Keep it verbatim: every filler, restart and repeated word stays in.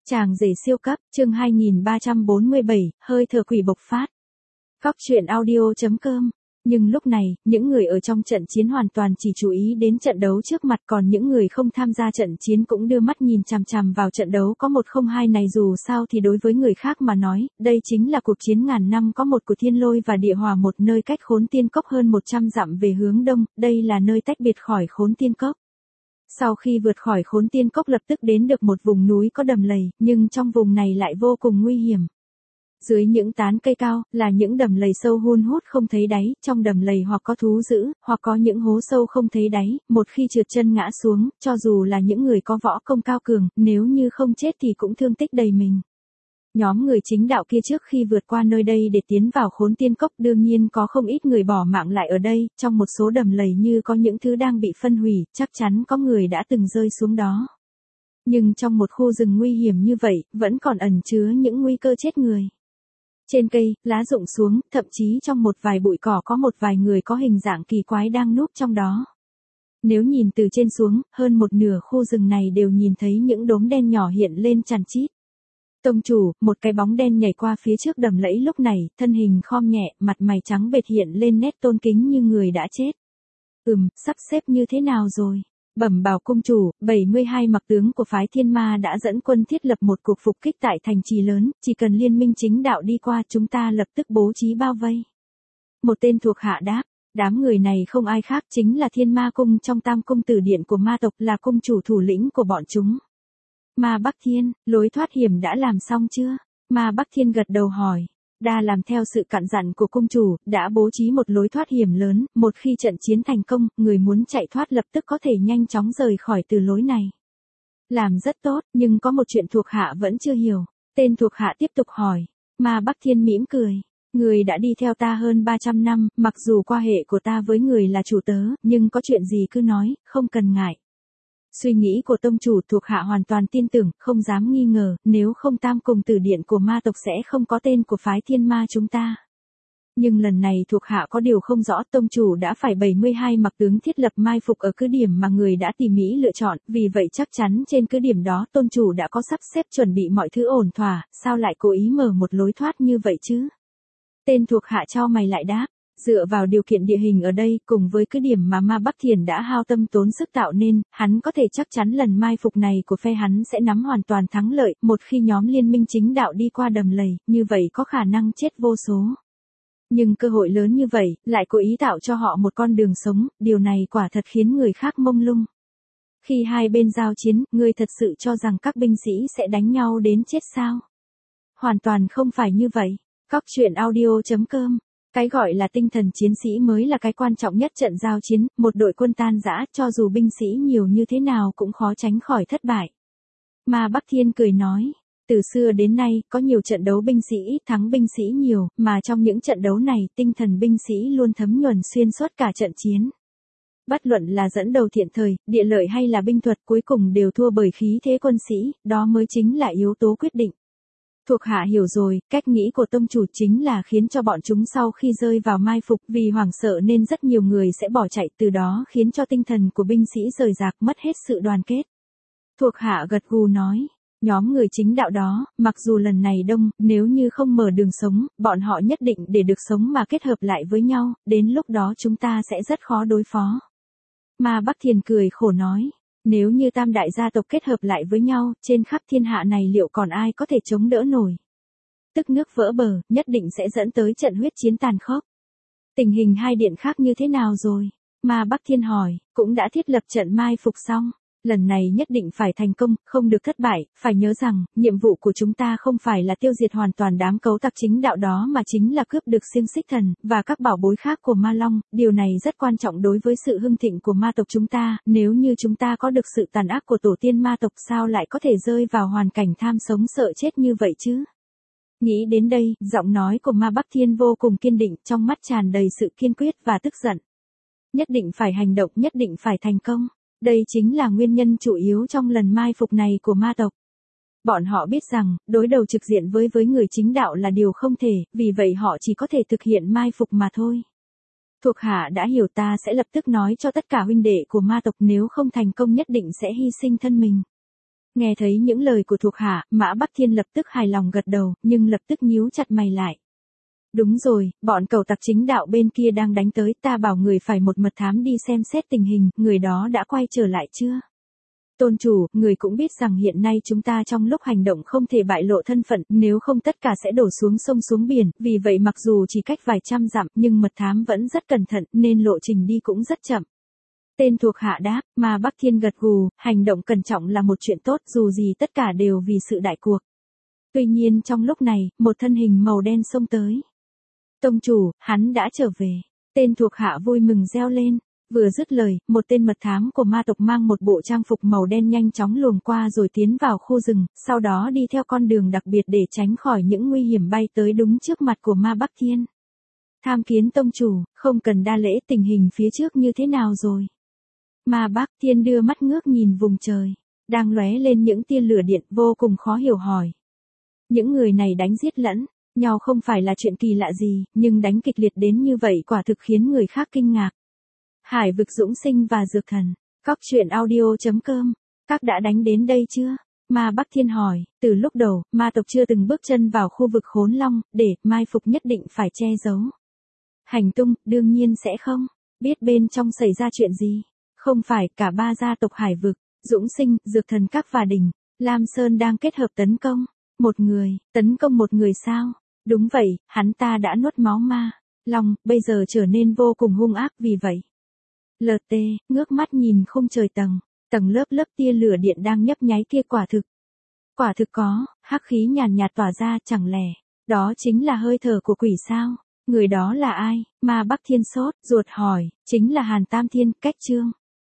Chàng rể siêu cấp, chương hai nghìn ba trăm bốn mươi bảy, hơi thở quỷ bộc phát. Cóc truyện audio chấm com. Nhưng lúc này, những người ở trong trận chiến hoàn toàn chỉ chú ý đến trận đấu trước mặt, còn những người không tham gia trận chiến cũng đưa mắt nhìn chằm chằm vào trận đấu có một không hai này. Dù sao thì đối với người khác mà nói, đây chính là cuộc chiến ngàn năm có một của thiên lôi và địa hỏa, một nơi cách Khốn Tiên Cốc hơn một trăm dặm về hướng đông, đây là nơi tách biệt khỏi Khốn Tiên Cốc. Sau khi vượt khỏi Khốn Tiên Cốc lập tức đến được một vùng núi có đầm lầy, nhưng trong vùng này lại vô cùng nguy hiểm. Dưới những tán cây cao, là những đầm lầy sâu hun hút không thấy đáy, trong đầm lầy hoặc có thú dữ, hoặc có những hố sâu không thấy đáy, một khi trượt chân ngã xuống, cho dù là những người có võ công cao cường, nếu như không chết thì cũng thương tích đầy mình. Nhóm người chính đạo kia trước khi vượt qua nơi đây để tiến vào Khốn Tiên Cốc đương nhiên có không ít người bỏ mạng lại ở đây, trong một số đầm lầy như có những thứ đang bị phân hủy, chắc chắn có người đã từng rơi xuống đó. Nhưng trong một khu rừng nguy hiểm như vậy, vẫn còn ẩn chứa những nguy cơ chết người. Trên cây, lá rụng xuống, thậm chí trong một vài bụi cỏ có một vài người có hình dạng kỳ quái đang núp trong đó. Nếu nhìn từ trên xuống, hơn một nửa khu rừng này đều nhìn thấy những đốm đen nhỏ hiện lên chằng chịt. Tông chủ, một cái bóng đen nhảy qua phía trước đầm lẫy lúc này, thân hình khom nhẹ, mặt mày trắng bệch hiện lên nét tôn kính như người đã chết. Ừm, sắp xếp như thế nào rồi? Bẩm báo cung chủ, bảy mươi hai mặc tướng của phái Thiên Ma đã dẫn quân thiết lập một cuộc phục kích tại thành trì lớn, chỉ cần liên minh chính đạo đi qua chúng ta lập tức bố trí bao vây. Một tên thuộc hạ đáp, đám người này không ai khác chính là Thiên Ma Cung trong Tam Cung Tử Điện của ma tộc, là cung chủ thủ lĩnh của bọn chúng. Ma Bắc Thiên, lối thoát hiểm đã làm xong chưa? Ma Bắc Thiên gật đầu hỏi. Đa làm theo sự cặn dặn của cung chủ, đã bố trí một lối thoát hiểm lớn, một khi trận chiến thành công, người muốn chạy thoát lập tức có thể nhanh chóng rời khỏi từ lối này. Làm rất tốt, nhưng có một chuyện thuộc hạ vẫn chưa hiểu. Tên thuộc hạ tiếp tục hỏi. Ma Bắc Thiên mỉm cười. Người đã đi theo ta hơn ba trăm năm, mặc dù quan hệ của ta với người là chủ tớ, nhưng có chuyện gì cứ nói, không cần ngại. Suy nghĩ của tông chủ thuộc hạ hoàn toàn tin tưởng, không dám nghi ngờ, nếu không Tam Cung Tử Điện của ma tộc sẽ không có tên của phái Thiên Ma chúng ta. Nhưng lần này thuộc hạ có điều không rõ, tông chủ đã phải bảy mươi hai mặc tướng thiết lập mai phục ở cứ điểm mà người đã tỉ mỉ lựa chọn, vì vậy chắc chắn trên cứ điểm đó tôn chủ đã có sắp xếp chuẩn bị mọi thứ ổn thỏa, sao lại cố ý mở một lối thoát như vậy chứ? Tên thuộc hạ chau mày lại đáp. Dựa vào điều kiện địa hình ở đây, cùng với cứ điểm mà Ma Bắc Thiền đã hao tâm tốn sức tạo nên, hắn có thể chắc chắn lần mai phục này của phe hắn sẽ nắm hoàn toàn thắng lợi, một khi nhóm liên minh chính đạo đi qua đầm lầy, như vậy có khả năng chết vô số. Nhưng cơ hội lớn như vậy, lại cố ý tạo cho họ một con đường sống, điều này quả thật khiến người khác mông lung. Khi hai bên giao chiến, ngươi thật sự cho rằng các binh sĩ sẽ đánh nhau đến chết sao? Hoàn toàn không phải như vậy. Cóc truyện audio chấm com. Cái gọi là tinh thần chiến sĩ mới là cái quan trọng nhất trận giao chiến, một đội quân tan rã, cho dù binh sĩ nhiều như thế nào cũng khó tránh khỏi thất bại. Ma Bắc Thiên cười nói, từ xưa đến nay, có nhiều trận đấu binh sĩ ít thắng binh sĩ nhiều, mà trong những trận đấu này, tinh thần binh sĩ luôn thấm nhuần xuyên suốt cả trận chiến. Bất luận là dẫn đầu thiện thời, địa lợi hay là binh thuật, cuối cùng đều thua bởi khí thế quân sĩ, đó mới chính là yếu tố quyết định. Thuộc hạ hiểu rồi, cách nghĩ của tông chủ chính là khiến cho bọn chúng sau khi rơi vào mai phục vì hoảng sợ nên rất nhiều người sẽ bỏ chạy, từ đó khiến cho tinh thần của binh sĩ rời rạc, mất hết sự đoàn kết. Thuộc hạ gật gù nói, nhóm người chính đạo đó, mặc dù lần này đông, nếu như không mở đường sống, bọn họ nhất định để được sống mà kết hợp lại với nhau, đến lúc đó chúng ta sẽ rất khó đối phó. Ma Bắc Thiền cười khổ nói. Nếu như tam đại gia tộc kết hợp lại với nhau, trên khắp thiên hạ này liệu còn ai có thể chống đỡ nổi? Tức nước vỡ bờ, nhất định sẽ dẫn tới trận huyết chiến tàn khốc. Tình hình hai điện khác như thế nào rồi? Ma Bắc Thiên hỏi, cũng đã thiết lập trận mai phục xong. Lần này nhất định phải thành công, không được thất bại, phải nhớ rằng, nhiệm vụ của chúng ta không phải là tiêu diệt hoàn toàn đám cấu tặc chính đạo đó mà chính là cướp được xiềng xích thần, và các bảo bối khác của Ma Long, điều này rất quan trọng đối với sự hưng thịnh của ma tộc chúng ta, nếu như chúng ta có được sự tàn ác của tổ tiên ma tộc sao lại có thể rơi vào hoàn cảnh tham sống sợ chết như vậy chứ? Nghĩ đến đây, giọng nói của Ma Bắc Thiên vô cùng kiên định, trong mắt tràn đầy sự kiên quyết và tức giận. Nhất định phải hành động, nhất định phải thành công. Đây chính là nguyên nhân chủ yếu trong lần mai phục này của ma tộc. Bọn họ biết rằng, đối đầu trực diện với với người chính đạo là điều không thể, vì vậy họ chỉ có thể thực hiện mai phục mà thôi. Thuộc hạ đã hiểu, ta sẽ lập tức nói cho tất cả huynh đệ của ma tộc, nếu không thành công nhất định sẽ hy sinh thân mình. Nghe thấy những lời của thuộc hạ, Mã Bắc Thiên lập tức hài lòng gật đầu, nhưng lập tức nhíu chặt mày lại. Đúng rồi, bọn cẩu tặc chính đạo bên kia đang đánh tới, ta bảo người phải một mật thám đi xem xét tình hình, người đó đã quay trở lại chưa? Tôn chủ, người cũng biết rằng hiện nay chúng ta trong lúc hành động không thể bại lộ thân phận, nếu không tất cả sẽ đổ xuống sông xuống biển, vì vậy mặc dù chỉ cách vài trăm dặm, nhưng mật thám vẫn rất cẩn thận, nên lộ trình đi cũng rất chậm. Tên thuộc hạ đáp, mà Bắc Thiên gật gù, hành động cẩn trọng là một chuyện tốt, dù gì tất cả đều vì sự đại cuộc. Tuy nhiên trong lúc này, một thân hình màu đen xông tới. Tông chủ, hắn đã trở về. Tên thuộc hạ vui mừng reo lên. Vừa dứt lời, một tên mật thám của ma tộc mang một bộ trang phục màu đen nhanh chóng luồn qua rồi tiến vào khu rừng, sau đó đi theo con đường đặc biệt để tránh khỏi những nguy hiểm bay tới đúng trước mặt của ma Bắc Thiên. Tham kiến tông chủ, không cần đa lễ, tình hình phía trước như thế nào rồi? Ma Bắc Thiên đưa mắt ngước nhìn vùng trời, đang lóe lên những tia lửa điện, vô cùng khó hiểu hỏi. Những người này đánh giết lẫn nhau không phải là chuyện kỳ lạ gì, nhưng đánh kịch liệt đến như vậy quả thực khiến người khác kinh ngạc. Hải vực Dũng Sinh và Dược Thần, cóc truyện audio chấm com, các đã đánh đến đây chưa? Ma Bắc Thiên hỏi, từ lúc đầu, ma tộc chưa từng bước chân vào khu vực Khốn Long, để mai phục nhất định phải che giấu. Hành tung, đương nhiên sẽ không, biết bên trong xảy ra chuyện gì. Không phải, cả ba gia tộc Hải vực, Dũng Sinh, Dược Thần Các và Đỉnh, Lam Sơn đang kết hợp tấn công. Một người, tấn công một người sao? Đúng vậy, hắn ta đã nuốt máu ma Long, bây giờ trở nên vô cùng hung ác vì vậy. lờ tê, ngước mắt nhìn khung trời tầng, tầng lớp lớp tia lửa điện đang nhấp nháy kia quả thực. Quả thực có, hắc khí nhàn nhạt tỏa ra, chẳng lẽ, đó chính là hơi thở của quỷ sao? Người đó là ai? Ma Bắc Thiên sốt, ruột hỏi, chính là Hàn Tam Thiên, cách Trương.